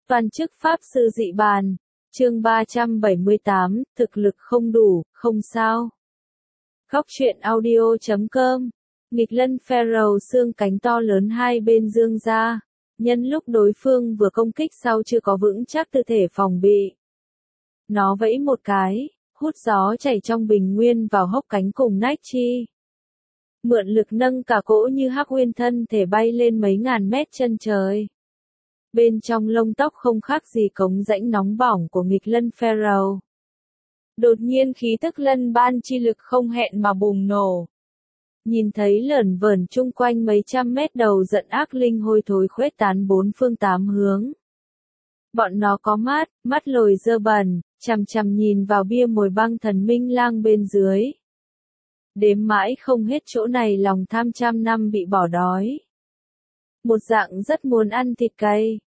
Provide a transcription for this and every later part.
Toàn chức pháp sư dị bàn. Chương 378, thực lực không đủ, không sao. Góc truyện audio.com. Nghịch lân Pharaoh xương cánh to lớn hai bên dương ra. Nhân lúc đối phương vừa công kích sau chưa có vững chắc tư thể phòng bị. Nó vẫy một cái, hút gió chảy trong bình nguyên vào hốc cánh cùng nách chi. Mượn lực nâng cả cỗ như hắc uyên thân thể bay lên mấy ngàn mét chân trời. Bên trong lông tóc không khác gì cống rãnh nóng bỏng của nghịch lân Pharaoh. Đột nhiên khí tức lân ban chi lực không hẹn mà bùng nổ. Nhìn thấy lởn vởn chung quanh mấy trăm mét đầu giận ác linh hôi thối khuếch tán bốn phương tám hướng. Bọn nó có mắt lồi dơ bẩn, chằm chằm nhìn vào bia mồi băng thần minh lang bên dưới. Đếm mãi không hết chỗ này lòng tham trăm năm bị bỏ đói. Một dạng rất muốn ăn thịt cay.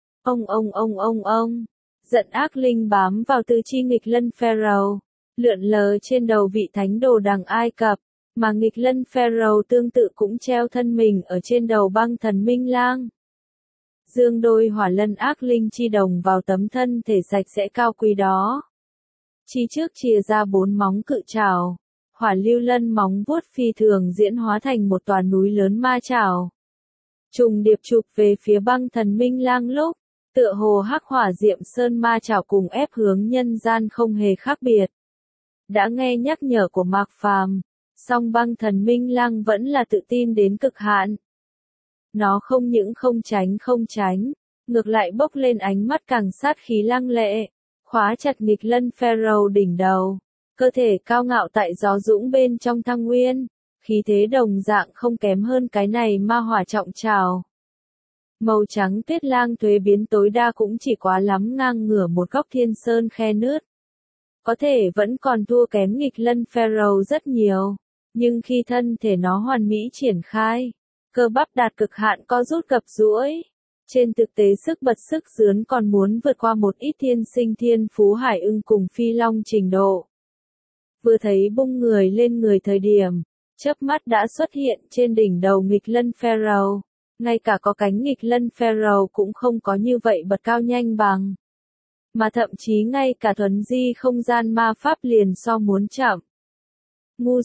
Ông. Giận ác linh bám vào tứ chi nghịch lân Pharaoh, lượn lờ trên đầu vị thánh đồ đằng Ai Cập, mà nghịch lân Pharaoh tương tự cũng treo thân mình ở trên đầu băng thần minh lang. Dương đôi hỏa lân ác linh chi đồng vào tấm thân thể sạch sẽ cao quý đó. Chi trước chìa ra bốn móng cự trảo, hỏa lưu lân móng vuốt phi thường diễn hóa thành một tòa núi lớn ma trảo. Trùng điệp chụp về phía băng thần minh lang lúc, tựa hồ hắc hỏa diệm sơn ma trảo cùng ép hướng nhân gian không hề khác biệt. Đã nghe nhắc nhở của Mạc Phàm, song băng thần minh lang vẫn là tự tin đến cực hạn. Nó không những không tránh, ngược lại bốc lên ánh mắt càng sát khí lăng lệ, khóa chặt nghịch lân Pharaoh đỉnh đầu, cơ thể cao ngạo tại gió dũng bên trong thăng nguyên, khí thế đồng dạng không kém hơn cái này ma hỏa trọng trào. Màu trắng tuyết lang thuế biến tối đa cũng chỉ quá lắm ngang ngửa một góc thiên sơn khe nứt. Có thể vẫn còn thua kém nghịch lân Pharaoh rất nhiều, nhưng khi thân thể nó hoàn mỹ triển khai, cơ bắp đạt cực hạn co rút gập duỗi, trên thực tế sức bật sức dướn còn muốn vượt qua một ít thiên sinh thiên phú hải ưng cùng phi long trình độ. Vừa thấy bung người lên người thời điểm, chớp mắt đã xuất hiện trên đỉnh đầu nghịch lân Pharaoh, ngay cả có cánh nghịch lân Pharaoh cũng không có như vậy bật cao nhanh bằng. Mà thậm chí ngay cả thuấn di không gian ma pháp liền so muốn chậm. Ngu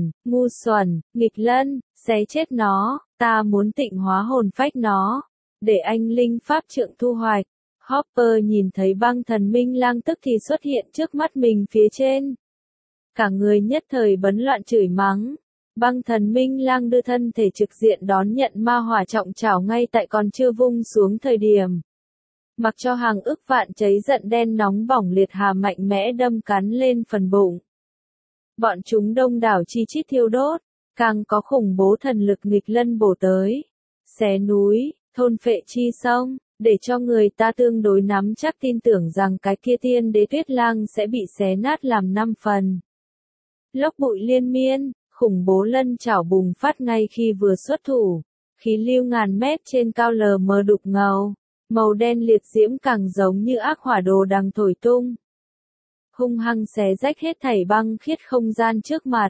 xuẩn, nghịch lân, xé chết nó, ta muốn tịnh hóa hồn phách nó, để anh linh pháp trượng thu hoạch. Hopper nhìn thấy băng thần minh lang tức thì xuất hiện trước mắt mình phía trên. Cả người nhất thời bấn loạn chửi mắng. Băng thần minh lang đưa thân thể trực diện đón nhận ma hỏa trọng trảo ngay tại còn chưa vung xuống thời điểm. Mặc cho hàng ức vạn cháy giận đen nóng bỏng liệt hà mạnh mẽ đâm cắn lên phần bụng. Bọn chúng đông đảo chi chít thiêu đốt, càng có khủng bố thần lực nghịch lân bổ tới. Xé núi, thôn phệ chi sông, để cho người ta tương đối nắm chắc tin tưởng rằng cái kia tiên đế tuyết lang sẽ bị xé nát làm 5 phần. Lốc bụi liên miên, khủng bố lân chảo bùng phát ngay khi vừa xuất thủ. Khí lưu ngàn mét trên cao lờ mờ đục ngầu, màu đen liệt diễm càng giống như ác hỏa đồ đang thổi tung. Hung hăng xé rách hết thảy băng khiết không gian trước mặt.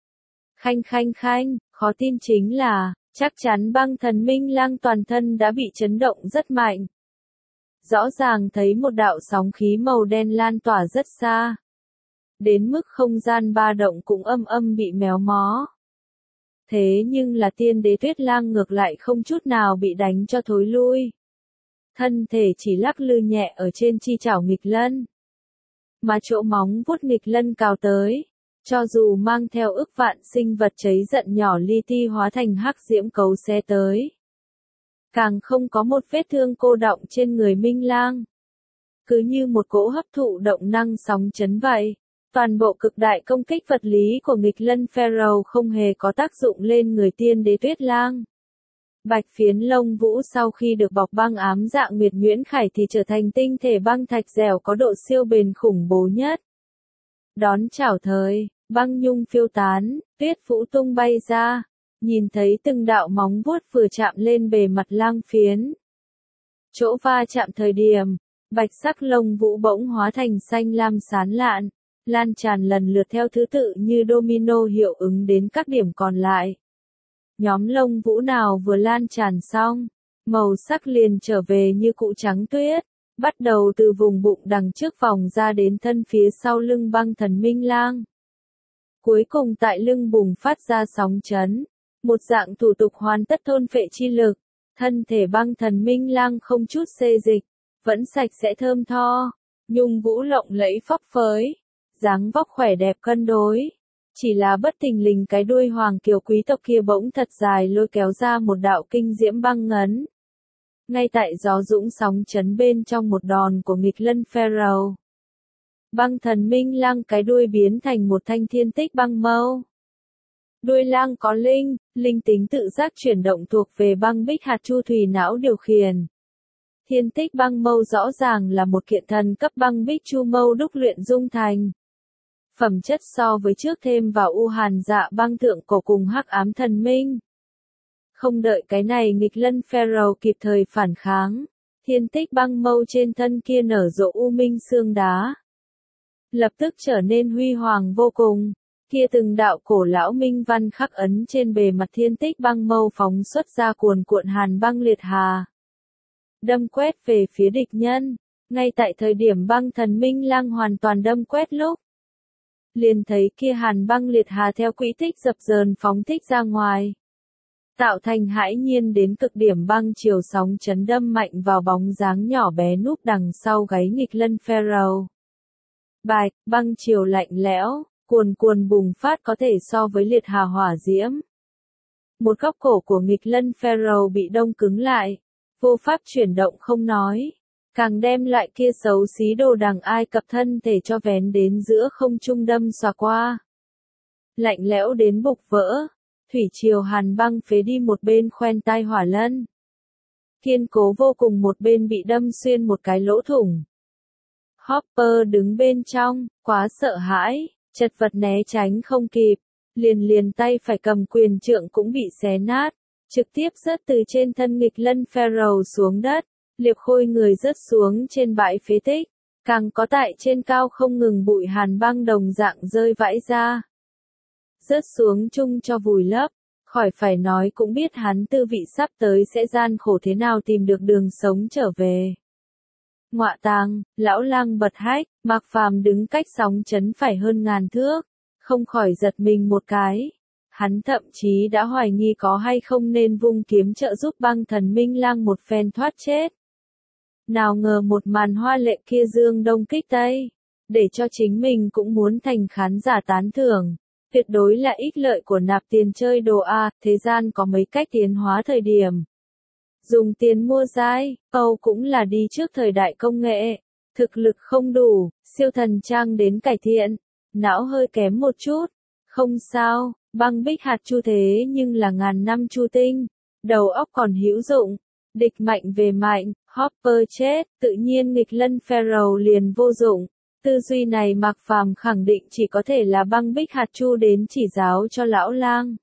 Khanh, khó tin chính là, chắc chắn băng thần minh lang toàn thân đã bị chấn động rất mạnh. Rõ ràng thấy một đạo sóng khí màu đen lan tỏa rất xa. Đến mức không gian ba động cũng âm bị méo mó. Thế nhưng là tiên đế tuyết lang ngược lại không chút nào bị đánh cho thối lui. Thân thể chỉ lắc lư nhẹ ở trên chi chảo nghịch lân. Mà chỗ móng vuốt nghịch lân cao tới, cho dù mang theo ức vạn sinh vật cháy giận nhỏ li ti hóa thành hắc diễm cấu xé tới. Càng không có một vết thương cô đọng trên người minh lang. Cứ như một cỗ hấp thụ động năng sóng chấn vậy. Toàn bộ cực đại công kích vật lý của nghịch lân Pharaoh không hề có tác dụng lên người tiên đế tuyết lang. Bạch phiến lông vũ sau khi được bọc băng ám dạng Nguyệt Nguyễn Khải thì trở thành tinh thể băng thạch dẻo có độ siêu bền khủng bố nhất. Đón chào thời, băng nhung phiêu tán, tuyết vũ tung bay ra, nhìn thấy từng đạo móng vuốt vừa chạm lên bề mặt lang phiến. Chỗ va chạm thời điểm, bạch sắc lông vũ bỗng hóa thành xanh lam sáng lạn, lan tràn lần lượt theo thứ tự như domino hiệu ứng đến các điểm còn lại. Nhóm lông vũ nào vừa lan tràn xong, màu sắc liền trở về như cụ trắng tuyết, bắt đầu từ vùng bụng đằng trước vòng ra đến thân phía sau lưng băng thần minh lang. Cuối cùng tại lưng bùng phát ra sóng chấn, một dạng thủ tục hoàn tất thôn phệ chi lực, thân thể băng thần minh lang không chút xê dịch, vẫn sạch sẽ thơm tho, nhung vũ lộng lẫy phấp phới, dáng vóc khỏe đẹp cân đối. Chỉ là bất thình lình cái đuôi hoàng kiều quý tộc kia bỗng thật dài lôi kéo ra một đạo kinh diễm băng ngấn. Ngay tại gió dũng sóng chấn bên trong một đòn của nghịch lân Pharaoh, băng thần minh lang cái đuôi biến thành một thanh thiên tích băng mâu. Đuôi lang có linh tính tự giác chuyển động thuộc về băng bích hạt chu thủy não điều khiển. Thiên tích băng mâu rõ ràng là một kiện thần cấp băng bích chu mâu đúc luyện dung thành. Phẩm chất so với trước thêm vào u hàn dạ băng thượng cổ cùng hắc ám thần minh. Không đợi cái này nghịch lân Pharaoh kịp thời phản kháng, thiên tích băng mâu trên thân kia nở rộ u minh xương đá. Lập tức trở nên huy hoàng vô cùng, kia từng đạo cổ lão minh văn khắc ấn trên bề mặt thiên tích băng mâu phóng xuất ra cuồn cuộn hàn băng liệt hà. Đâm quét về phía địch nhân, ngay tại thời điểm băng thần minh lang hoàn toàn đâm quét lúc. Liền thấy kia hàn băng liệt hà theo quỹ tích dập dờn phóng thích ra ngoài. Tạo thành hãi nhiên đến cực điểm băng chiều sóng chấn đâm mạnh vào bóng dáng nhỏ bé núp đằng sau gáy nghịch lân Pharaoh. Bạch, băng chiều lạnh lẽo, cuồn cuồn bùng phát có thể so với liệt hà hỏa diễm. Một góc cổ của nghịch lân Pharaoh bị đông cứng lại, vô pháp chuyển động không nói. Càng đem lại kia xấu xí đồ đằng Ai Cập thân thể cho vén đến giữa không trung đâm xòa qua. Lạnh lẽo đến bục vỡ, thủy triều hàn băng phế đi một bên khoen tai hỏa lân. Kiên cố vô cùng một bên bị đâm xuyên một cái lỗ thủng. Hopper đứng bên trong, quá sợ hãi, chật vật né tránh không kịp, liền tay phải cầm quyền trượng cũng bị xé nát, trực tiếp rớt từ trên thân nghịch lân Pharaoh xuống đất. Liệp khôi người rớt xuống trên bãi phế tích, càng có tại trên cao không ngừng bụi hàn băng đồng dạng rơi vãi ra. Rớt xuống chung cho vùi lấp, khỏi phải nói cũng biết hắn tư vị sắp tới sẽ gian khổ thế nào tìm được đường sống trở về. Ngọa tàng, lão lang bật hách, Mạc Phàm đứng cách sóng chấn phải hơn ngàn thước, không khỏi giật mình một cái. Hắn thậm chí đã hoài nghi có hay không nên vung kiếm trợ giúp băng thần minh lang một phen thoát chết. Nào ngờ một màn hoa lệ kia dương đông kích tây, để cho chính mình cũng muốn thành khán giả tán thưởng, tuyệt đối là ích lợi của nạp tiền chơi đồ A, thế gian có mấy cách tiến hóa thời điểm. Dùng tiền mua giai, Âu cũng là đi trước thời đại công nghệ, thực lực không đủ, siêu thần trang đến cải thiện, não hơi kém một chút, không sao, băng bích hạt chu thế nhưng là ngàn năm chu tinh, đầu óc còn hữu dụng. Địch mạnh về mạnh, Hopper chết, tự nhiên nghịch lân Pharaoh liền vô dụng. Tư duy này Mạc Phàm khẳng định chỉ có thể là băng bích hạt chu đến chỉ giáo cho lão lang.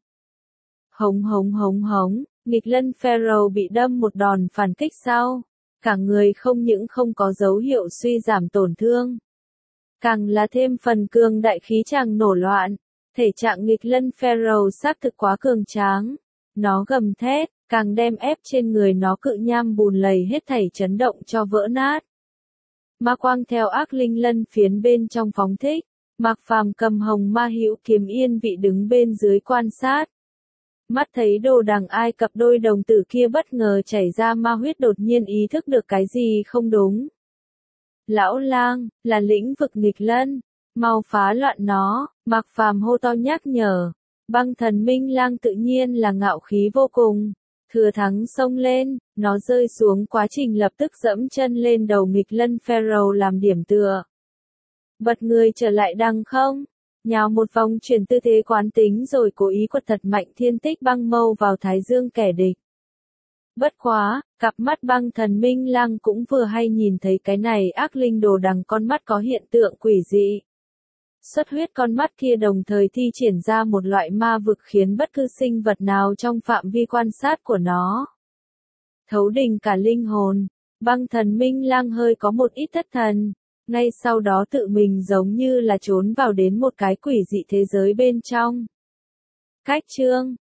Hống, nghịch lân Pharaoh bị đâm một đòn phản kích sau. Cả người không những không có dấu hiệu suy giảm tổn thương. Càng là thêm phần cường đại khí chàng nổ loạn. Thể trạng nghịch lân Pharaoh xác thực quá cường tráng. Nó gầm thét. Càng đem ép trên người nó cự nham bùn lầy hết thảy chấn động cho vỡ nát. Ma quang theo ác linh lân phiến bên trong phóng thích, Mạc Phàm cầm hồng ma hữu kiếm yên vị đứng bên dưới quan sát. Mắt thấy đồ đằng Ai Cập đôi đồng tử kia bất ngờ chảy ra ma huyết đột nhiên ý thức được cái gì không đúng. Lão lang, là lĩnh vực nghịch lân, mau phá loạn nó, Mạc Phàm hô to nhắc nhở. Băng thần minh lang tự nhiên là ngạo khí vô cùng. Thừa thắng xông lên, nó rơi xuống quá trình lập tức dẫm chân lên đầu nghịch lân Pharaoh làm điểm tựa. Bật người trở lại đằng không, nhào một vòng chuyển tư thế quán tính rồi cố ý quật thật mạnh thiên tích băng mâu vào thái dương kẻ địch. Bất quá, cặp mắt băng thần minh lang cũng vừa hay nhìn thấy cái này ác linh đồ đằng con mắt có hiện tượng quỷ dị. Xuất huyết con mắt kia đồng thời thi triển ra một loại ma vực khiến bất cứ sinh vật nào trong phạm vi quan sát của nó thấu đình cả linh hồn. Băng thần minh lang hơi có một ít thất thần, ngay sau đó tự mình giống như là trốn vào đến một cái quỷ dị thế giới bên trong. Cách chương